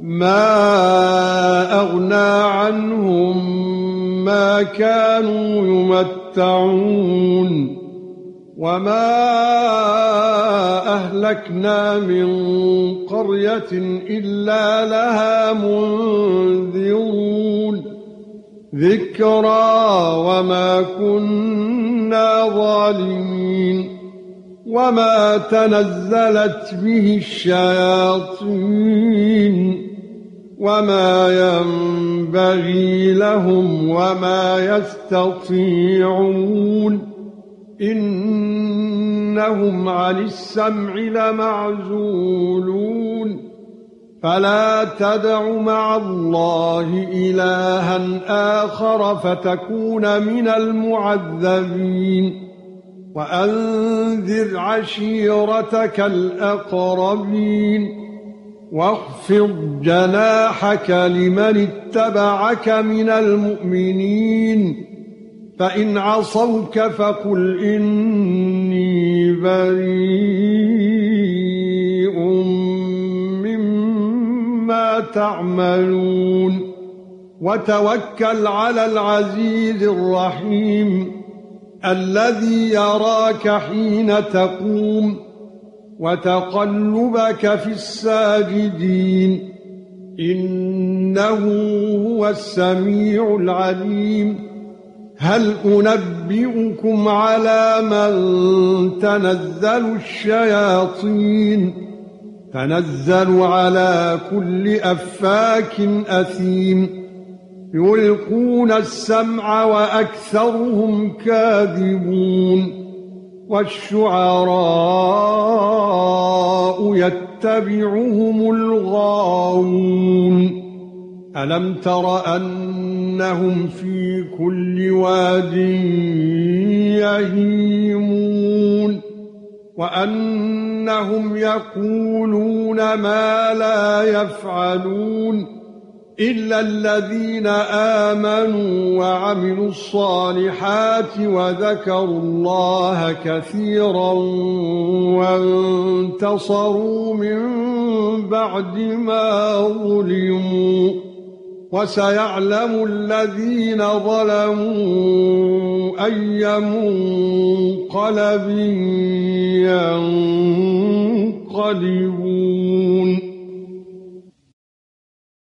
ما أغنى عنهم ما كانوا يمتعون وما أهلكنا من قرية إلا لها منذرون ذكرى وما كنا ظالمين وما تنزلت به الشياطين وما ينبغي لهم وما يستطيعون إنهم عن السمع لمعزولون فلا تدع مع الله إلها آخر فتكون من المعذبين وأنذر عشيرتك الأقربين واخفض جناحك لمن اتبعك من المؤمنين فإن عصوك فقل إني بريء مما تعملون وتوكل على العزيز الرحيم الذي يراك حين تقوم وتقلبك في الساجدين إنه هو السميع العليم هل أنبئكم على من تنزل الشياطين تنزل على كل أفاك أثيم يلقون السمع وأكثرهم كاذبون والشعراء يتبعهم الغاوون ألم تر أنهم في كل واد يهيمون وأنهم يقولون ما لا يفعلون إلا الذين آمنوا وعملوا الصالحات وذكروا الله كثيرا وانتصروا من بعد ما ظلموا وسيعلم الذين ظلموا أي منقلب ينقلبون